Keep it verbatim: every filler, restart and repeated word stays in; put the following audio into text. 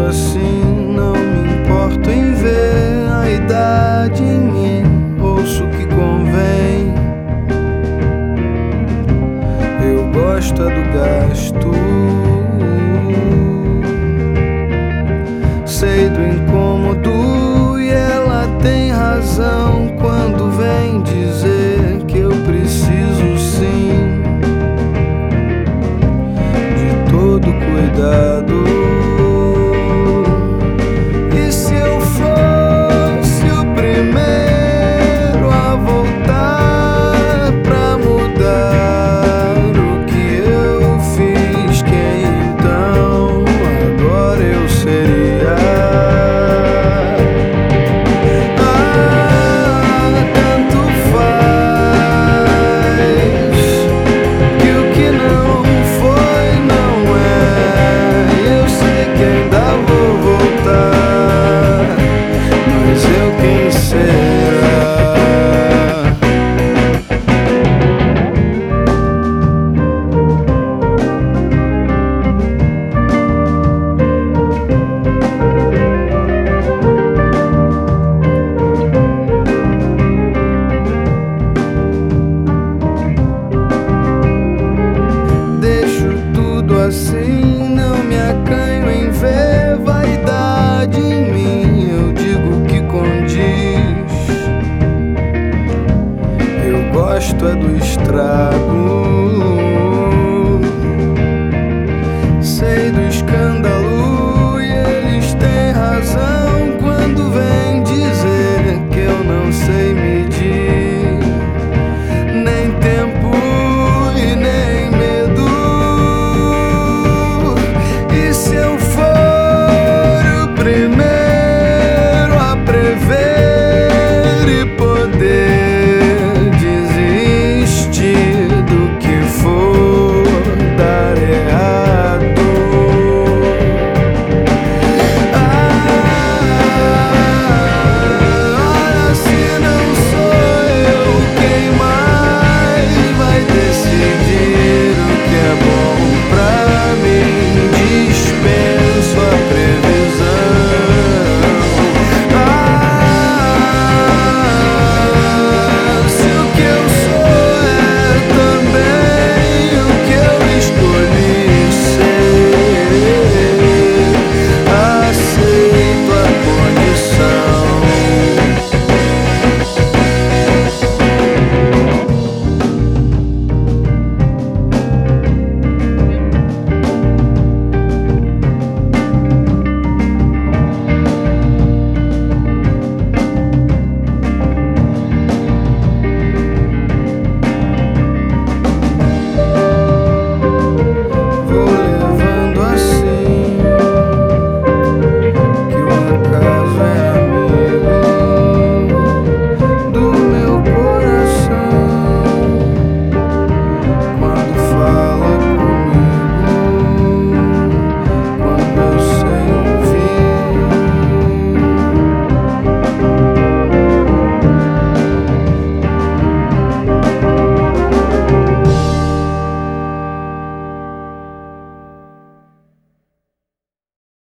assim, não me importo em ver a idade em mim. Ouço o que convém, eu gosto é do gasto. Sei do incômodo e ela tem razão quando vem dizer que eu preciso sim de todo cuidado. E se eu fosse o primeiro a voltar pra mudar o que eu fiz, quem então agora eu seria? Assim, não me acanho em ver vaidade em mim. Eu digo que condiz, eu gosto é do estrago.